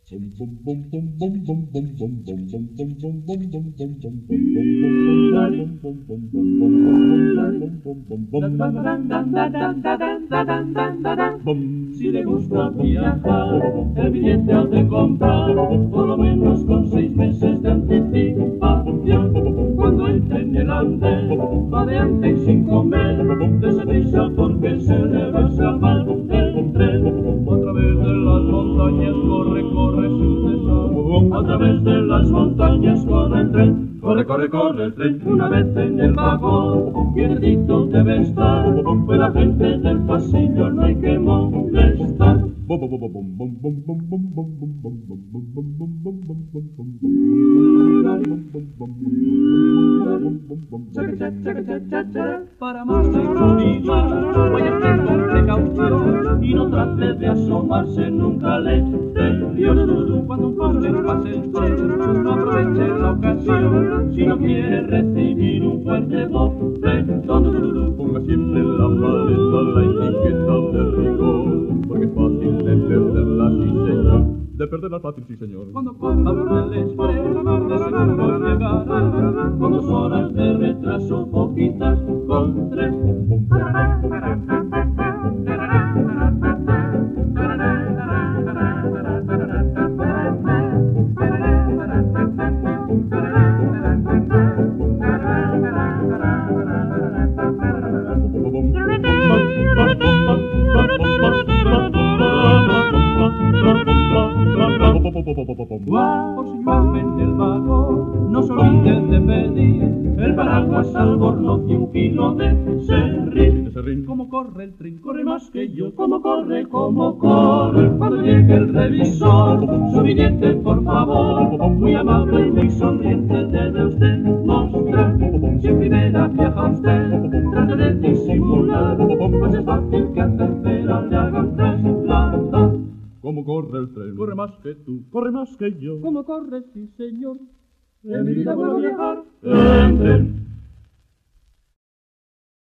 Si le gusta viajar, el billete ha de comprar, por lo menos con 6 meses de anticipación. Cuando entre en el andén, va de antes sin comer, dese prisa porque se le va a escapar el tren. A través de las montañas corre, corre sin cesar, a través de las montañas corre el tren. Corre, corre, corre el tren, una vez en el vagón, quietecito debe estar, pues la gente del pasillo no hay que molestar. Para más seguridad, vaya usted con precaución y no trate de asomarse nunca al exterior. Cuando un coche pase el tren, no aproveche la ocasión, si no quiere recibir un fuerte bofetón. Ponga siempre en la maleta la etiqueta de rigor, porque es fácil de perderla, sí señor. De perderla fácil, sí señor. Cuando coja por el express, de seguro llegará, con 2 horas de retraso, poquitas con 3. Por si llueve en el vagón, no se olviden de pedir el paraguas, albornoz y 1 kilo de serrín. Como corre el tren, corre más que yo. Como corre, cuando llegue el revisor, su billete por favor, muy amable y muy sonriente debe usted mostrar. Si en primera viaja usted, trate de disimular, pues es fácil que a tercera le hagan trasladar. Como corre el tren, Corre más que tú, corre más que yo. como corre, sí señor. En mi vida vuelvo a viajar en tren.